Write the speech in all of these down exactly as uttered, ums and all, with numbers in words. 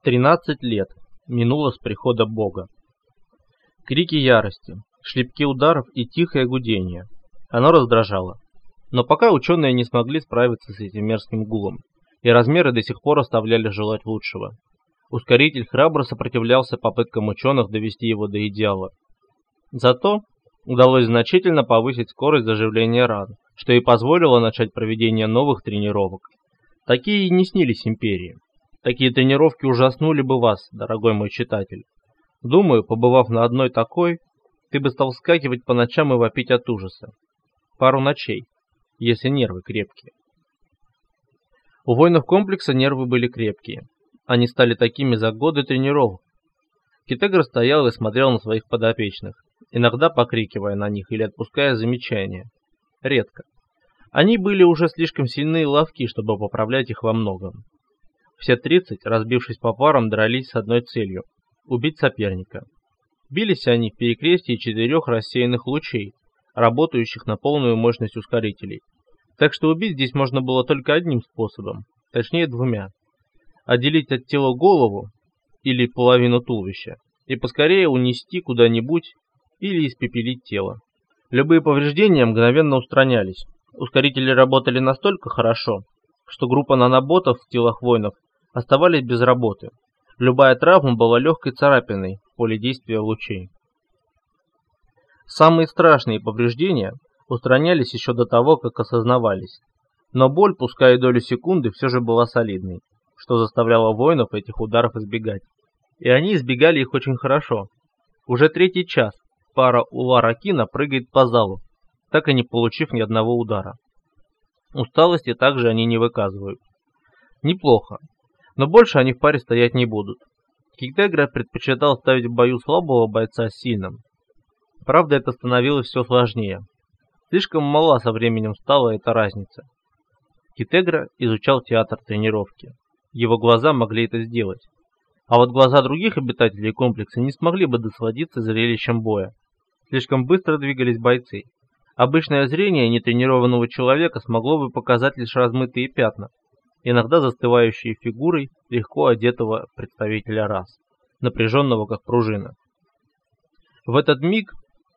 Тринадцать лет минуло с прихода Бога. Крики ярости, шлепки ударов и тихое гудение. Оно раздражало. Но пока ученые не смогли справиться с этим мерзким гулом, и размеры до сих пор оставляли желать лучшего. Ускоритель храбро сопротивлялся попыткам ученых довести его до идеала. Зато удалось значительно повысить скорость заживления ран, что и позволило начать проведение новых тренировок. Такие и не снились империи. Такие тренировки ужаснули бы вас, дорогой мой читатель. Думаю, побывав на одной такой, ты бы стал вскакивать по ночам и вопить от ужаса. Пару ночей, если нервы крепкие. У воинов комплекса нервы были крепкие. Они стали такими за годы тренировок. Китегра стоял и смотрел на своих подопечных, иногда покрикивая на них или отпуская замечания. Редко. Они были уже слишком сильны и ловки, чтобы поправлять их во многом. Все тридцать, разбившись по парам, дрались с одной целью – убить соперника. Бились они в перекрестии четырех рассеянных лучей, работающих на полную мощность ускорителей. Так что убить здесь можно было только одним способом, точнее двумя. Отделить от тела голову или половину туловища и поскорее унести куда-нибудь или испепелить тело. Любые повреждения мгновенно устранялись. Ускорители работали настолько хорошо, что группа наноботов в телах воинов оставались без работы. Любая травма была легкой царапиной в поле действия лучей. Самые страшные повреждения устранялись еще до того, как осознавались. Но боль, пускай и долю секунды, все же была солидной, что заставляло воинов этих ударов избегать. И они избегали их очень хорошо. Уже третий час пара Ула-Ракина прыгает по залу, так и не получив ни одного удара. Усталости также они не выказывают. Неплохо, но больше они в паре стоять не будут. Китегра предпочитал ставить в бою слабого бойца с сильным. Правда, это становилось все сложнее. Слишком мала со временем стала эта разница. Китегра изучал театр тренировки. Его глаза могли это сделать. А вот глаза других обитателей комплекса не смогли бы досладиться зрелищем боя. Слишком быстро двигались бойцы. Обычное зрение нетренированного человека смогло бы показать лишь размытые пятна, иногда застывающие фигурой легко одетого представителя рас, напряженного как пружина. В этот миг,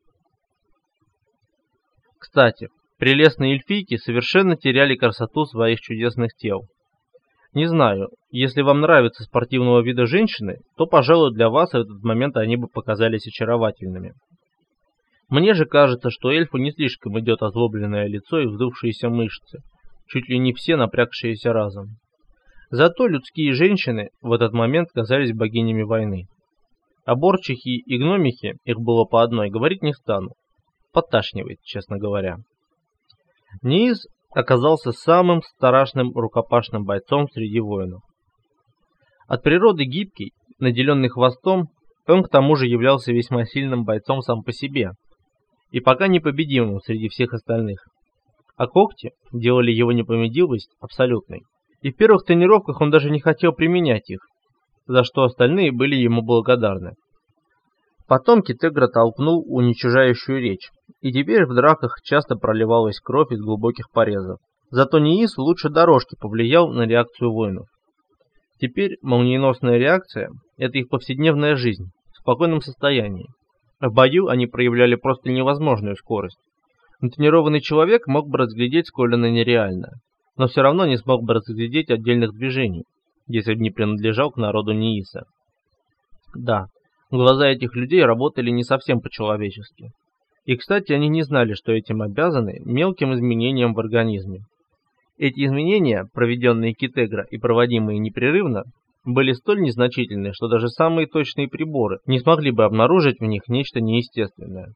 кстати, прелестные эльфийки совершенно теряли красоту своих чудесных тел. Не знаю, если вам нравятся спортивного вида женщины, то, пожалуй, для вас в этот момент они бы показались очаровательными. Мне же кажется, что эльфу не слишком идет озлобленное лицо и вздувшиеся мышцы, чуть ли не все напрягшиеся разом. Зато людские женщины в этот момент казались богинями войны. О борчихи и гномихе, их было по одной, говорить не стану. Подташнивает, честно говоря. Низ оказался самым страшным рукопашным бойцом среди воинов. От природы гибкий, наделенный хвостом, он к тому же являлся весьма сильным бойцом сам по себе, и пока непобедимым среди всех остальных. А когти делали его непобедимость абсолютной. И в первых тренировках он даже не хотел применять их, за что остальные были ему благодарны. Потом Китегра толкнул уничижающую речь, и теперь в драках часто проливалась кровь из глубоких порезов. Зато Ниис лучше дорожки повлиял на реакцию воинов. Теперь молниеносная реакция – это их повседневная жизнь, в спокойном состоянии. В бою они проявляли просто невозможную скорость. Натренированный человек мог бы разглядеть, сколь она нереальна, но все равно не смог бы разглядеть отдельных движений, если бы не принадлежал к народу Нииса. Да, глаза этих людей работали не совсем по-человечески. И, кстати, они не знали, что этим обязаны мелким изменениям в организме. Эти изменения, проведенные Китегра и проводимые непрерывно, были столь незначительны, что даже самые точные приборы не смогли бы обнаружить в них нечто неестественное.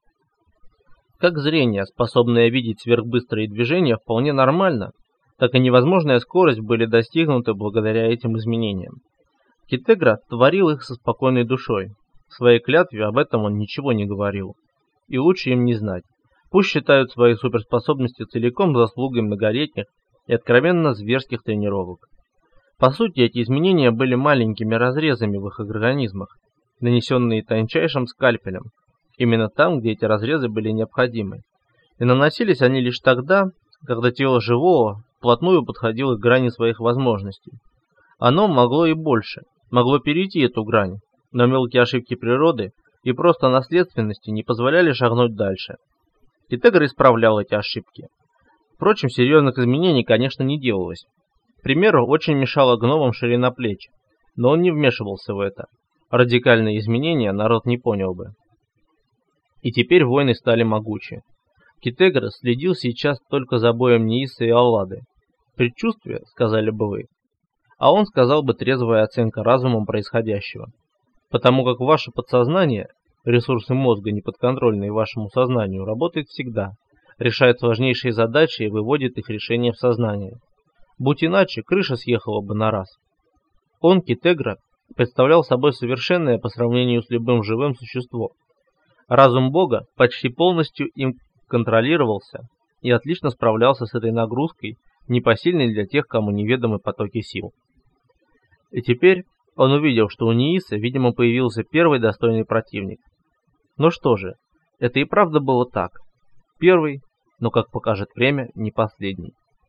Как зрение, способное видеть сверхбыстрые движения, вполне нормально, так и невозможная скорость были достигнуты благодаря этим изменениям. Китегра творил их со спокойной душой. В своей клятве об этом он ничего не говорил. И лучше им не знать. Пусть считают свои суперспособности целиком заслугой многолетних и откровенно зверских тренировок. По сути, эти изменения были маленькими разрезами в их организмах, нанесенные тончайшим скальпелем, именно там, где эти разрезы были необходимы. И наносились они лишь тогда, когда тело живого вплотную подходило к грани своих возможностей. Оно могло и больше, могло перейти эту грань, но мелкие ошибки природы и просто наследственности не позволяли шагнуть дальше. Китегра исправлял эти ошибки. Впрочем, серьезных изменений, конечно, не делалось. К примеру, очень мешала гномам ширина плеч, но он не вмешивался в это. Радикальные изменения народ не понял бы. И теперь войны стали могучи. Китегра следил сейчас только за боем Нииса и Аллады. Предчувствие, сказали бы вы. А он сказал бы трезвая оценка разумом происходящего. Потому как ваше подсознание, ресурсы мозга, неподконтрольные вашему сознанию, работает всегда, решает сложнейшие задачи и выводит их решение в сознание. Будь иначе, крыша съехала бы на раз. Он, Китегра, представлял собой совершенное по сравнению с любым живым существом. Разум Бога почти полностью им контролировался и отлично справлялся с этой нагрузкой, непосильной для тех, кому неведомы потоки сил. И теперь он увидел, что у Нииса, видимо, появился первый достойный противник. Ну что же, это и правда было так. Первый, но, как покажет время, не последний.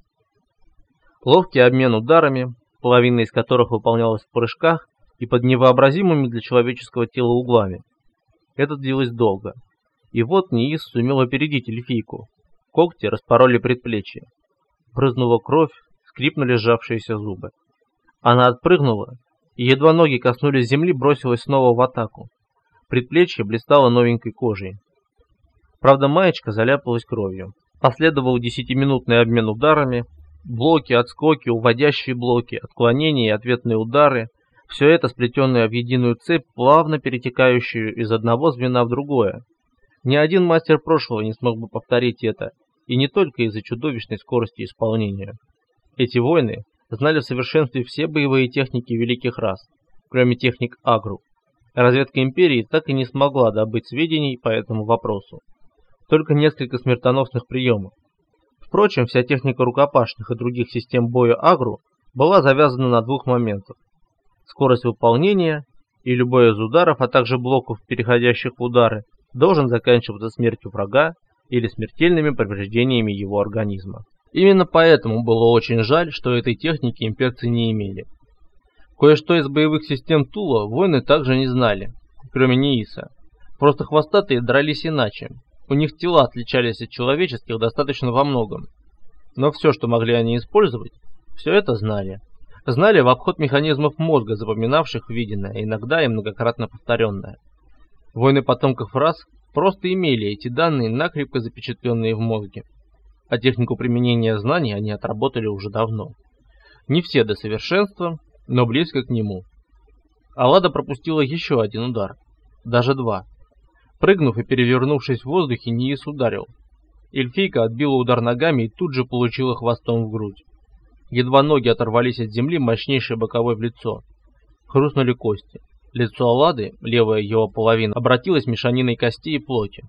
Ловкий обмен ударами, половина из которых выполнялась в прыжках и под невообразимыми для человеческого тела углами. Это длилось долго. И вот Ниис сумел опередить эльфийку. Когти распороли предплечье. Брызнула кровь, скрипнули сжавшиеся зубы. Она отпрыгнула, и едва ноги коснулись земли, бросилась снова в атаку. Предплечье блистало новенькой кожей. Правда, маечка заляпалась кровью. Последовал десятиминутный обмен ударами, блоки, отскоки, уводящие блоки, отклонения и ответные удары. Все это, сплетенное в единую цепь, плавно перетекающую из одного звена в другое. Ни один мастер прошлого не смог бы повторить это, и не только из-за чудовищной скорости исполнения. Эти воины знали в совершенстве все боевые техники великих рас, кроме техник Агру. Разведка Империи так и не смогла добыть сведений по этому вопросу. Только несколько смертоносных приемов. Впрочем, вся техника рукопашных и других систем боя Агру была завязана на двух моментах. Скорость выполнения и любой из ударов, а также блоков, переходящих в удары, должен заканчиваться смертью врага или смертельными повреждениями его организма. Именно поэтому было очень жаль, что этой техники имперцы не имели. Кое-что из боевых систем Тула воины также не знали, кроме Нииса. Просто хвостатые дрались иначе. У них тела отличались от человеческих достаточно во многом. Но все, что могли они использовать, все это знали. Знали в обход механизмов мозга, запоминавших виденное, иногда и многократно повторенное. Воины потомков рас просто имели эти данные, накрепко запечатленные в мозге. А технику применения знаний они отработали уже давно. Не все до совершенства, но близко к нему. Аллада пропустила еще один удар. Даже два. Прыгнув и перевернувшись в воздухе, Ниис ударил. Эльфийка отбила удар ногами и тут же получила хвостом в грудь. Едва ноги оторвались от земли, мощнейший боковой в лицо. Хрустнули кости. Лицо Аллады, левая его половина, обратилась мешаниной костей и плоти.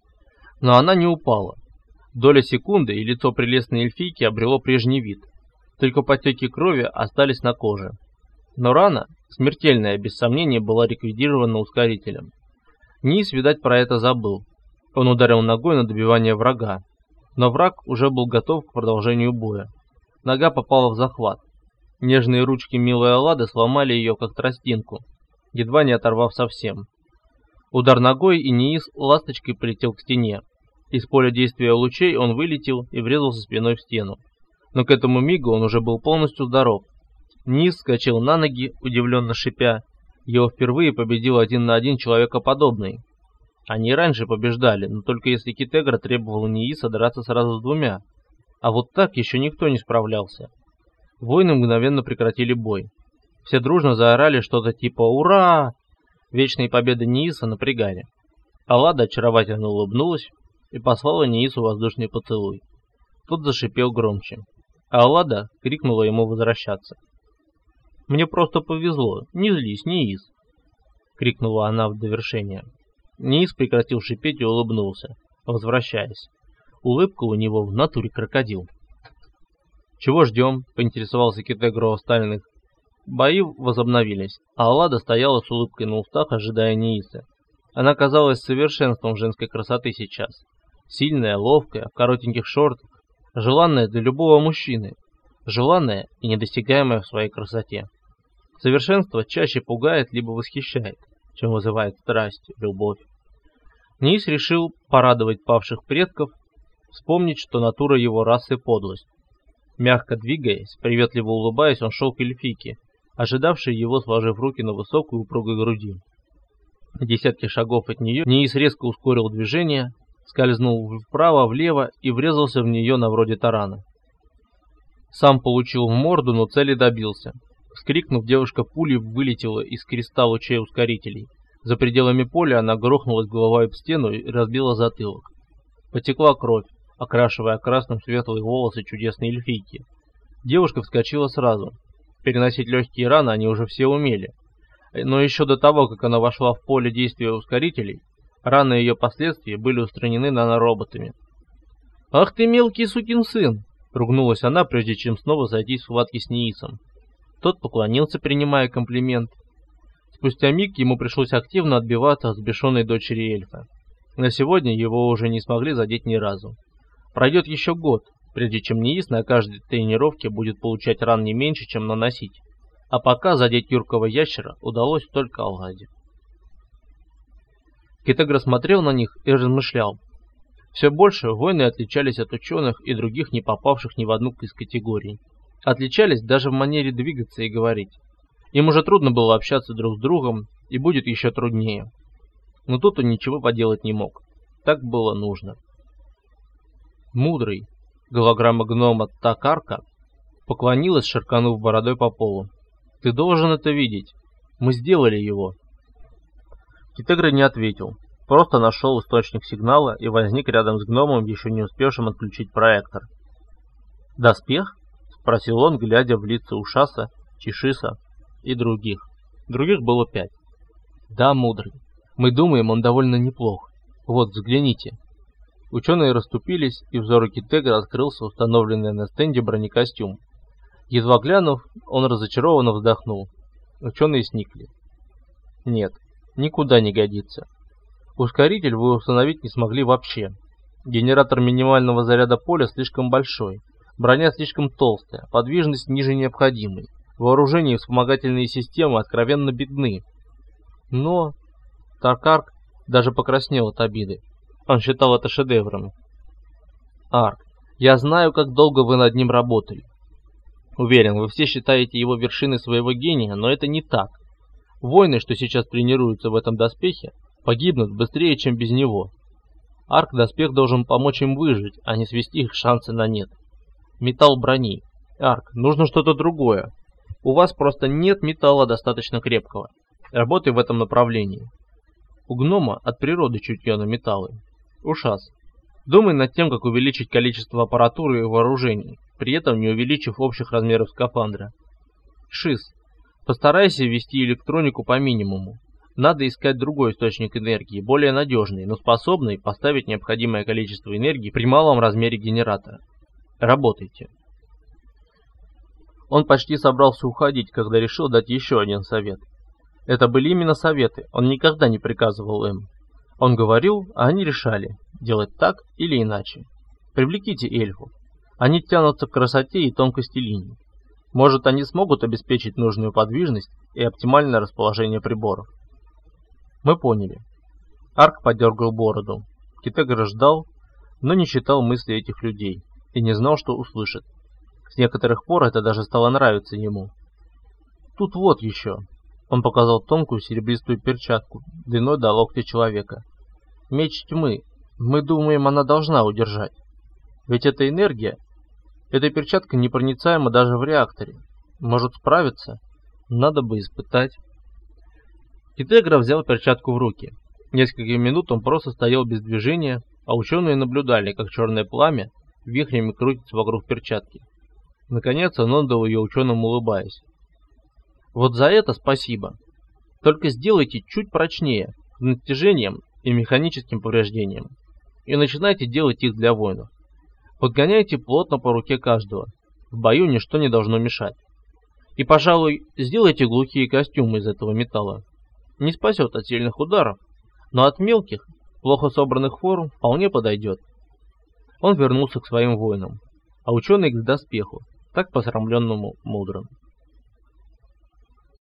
Но она не упала. Доля секунды, и лицо прелестной эльфийки обрело прежний вид. Только потеки крови остались на коже. Но рана, смертельная, без сомнения, была ликвидирована ускорителем. Ниис, видать, про это забыл. Он ударил ногой на добивание врага. Но враг уже был готов к продолжению боя. Нога попала в захват. Нежные ручки милой Аллады сломали ее, как тростинку, едва не оторвав совсем. Удар ногой, и Ниис ласточкой полетел к стене. Из поля действия лучей он вылетел и врезался спиной в стену. Но к этому мигу он уже был полностью здоров. Ниис вскочил на ноги, удивленно шипя. Его впервые победил один на один человекоподобный. Они раньше побеждали, но только если Китегра требовал Нииса драться сразу с двумя. А вот так еще никто не справлялся. Воины мгновенно прекратили бой. Все дружно заорали что-то типа «Ура!». Вечные победы Нииса напрягали. Аллада очаровательно улыбнулась и послала Ниису воздушный поцелуй. Тот зашипел громче. А Аллада крикнула ему возвращаться. «Мне просто повезло, не злись, Ниис!» — крикнула она в довершение. Ниис прекратил шипеть и улыбнулся, возвращаясь. Улыбка у него в натуре крокодил. «Чего ждем?» — поинтересовался Китегра у остальных. Бои возобновились, а Аллада стояла с улыбкой на устах, ожидая Нииса. Она казалась совершенством женской красоты сейчас. Сильная, ловкая, в коротеньких шортах, желанная для любого мужчины, желанная и недосягаемая в своей красоте. Совершенство чаще пугает либо восхищает, чем вызывает страсть, любовь. Ниис решил порадовать павших предков, вспомнить, что натура его расы подлость. Мягко двигаясь, приветливо улыбаясь, он шел к эльфийке, ожидавшей его, сложив руки на высокой упругой груди. На десятки шагов от нее Ниис резко ускорил движение, скользнул вправо-влево и врезался в нее на вроде тарана. Сам получил в морду, но цели добился. Вскрикнув, девушка пулей вылетела из креста лучей ускорителей. За пределами поля она грохнулась головой об стену и разбила затылок. Потекла кровь, окрашивая красным светлые волосы чудесной эльфийки. Девушка вскочила сразу. Переносить легкие раны они уже все умели. Но еще до того, как она вошла в поле действия ускорителей, раны и ее последствия были устранены нанороботами. «Ах ты мелкий сукин сын!» — ругнулась она, прежде чем снова зайти в схватки с Ниисом. Тот поклонился, принимая комплимент. Спустя миг ему пришлось активно отбиваться от взбешенной дочери эльфа. На сегодня его уже не смогли задеть ни разу. Пройдет еще год, прежде чем Ниис на каждой тренировке будет получать ран не меньше, чем наносить. А пока задеть юркого ящера удалось только Алладе. Китегра смотрел на них и размышлял. Все больше воины отличались от ученых и других, не попавших ни в одну из категорий. Отличались даже в манере двигаться и говорить. Им уже трудно было общаться друг с другом, и будет еще труднее. Но тут он ничего поделать не мог. Так было нужно. Мудрый, голограмма гнома Такарка, поклонилась, ширканув бородой по полу. «Ты должен это видеть. Мы сделали его». Китегра не ответил. Просто нашел источник сигнала и возник рядом с гномом, еще не успевшим отключить проектор. «Доспех?» — спросил он, глядя в лица Ушаса, Чишиса и других. Других было пять. «Да, мудрый. Мы думаем, он довольно неплох. Вот, взгляните». Ученые расступились, и взору Китегра открылся установленный на стенде бронекостюм. Едва глянув, он разочарованно вздохнул. Ученые сникли. «Нет, никуда не годится. Ускоритель вы установить не смогли вообще. Генератор минимального заряда поля слишком большой, броня слишком толстая, подвижность ниже необходимой, вооружение и вспомогательные системы откровенно бедны». Но Такарк даже покраснел от обиды. Он считал это шедевром. «Арк, я знаю, как долго вы над ним работали. Уверен, вы все считаете его вершиной своего гения, но это не так. Воины, что сейчас тренируются в этом доспехе, погибнут быстрее, чем без него. Арк-доспех должен помочь им выжить, а не свести их шансы на нет. Металл брони. Арк, нужно что-то другое. У вас просто нет металла достаточно крепкого. Работай в этом направлении. У гнома от природы чутье на металлы. Ушас. Думай над тем, как увеличить количество аппаратуры и вооружений, при этом не увеличив общих размеров скафандра. Шис. Постарайся ввести электронику по минимуму. Надо искать другой источник энергии, более надежный, но способный поставить необходимое количество энергии при малом размере генератора. Работайте. Он почти собрался уходить, когда решил дать еще один совет. Это были именно советы, он никогда не приказывал им. Он говорил, а они решали, делать так или иначе. Привлеките эльфов. Они тянутся к красоте и тонкости линий. Может, они смогут обеспечить нужную подвижность и оптимальное расположение приборов. Мы поняли. Арк подергал бороду. Китегра ждал, но не читал мысли этих людей и не знал, что услышит. С некоторых пор это даже стало нравиться ему. Тут вот еще. Он показал тонкую серебристую перчатку, длиной до локтя человека. Меч тьмы. Мы думаем, она должна удержать. Ведь это энергия. Эта перчатка непроницаема даже в реакторе. Может справиться? Надо бы испытать. Китегра взял перчатку в руки. Несколько минут он просто стоял без движения, а ученые наблюдали, как черное пламя вихрями крутится вокруг перчатки. Наконец он отдал ее ученым, улыбаясь. Вот за это спасибо. Только сделайте чуть прочнее, с натяжением и механическим повреждением. И начинайте делать их для воинов. Подгоняйте плотно по руке каждого. В бою ничто не должно мешать. И, пожалуй, сделайте глухие костюмы из этого металла. Не спасет от сильных ударов, но от мелких, плохо собранных форм вполне подойдет. Он вернулся к своим воинам, а ученый к доспеху, так посрамленному мудрым.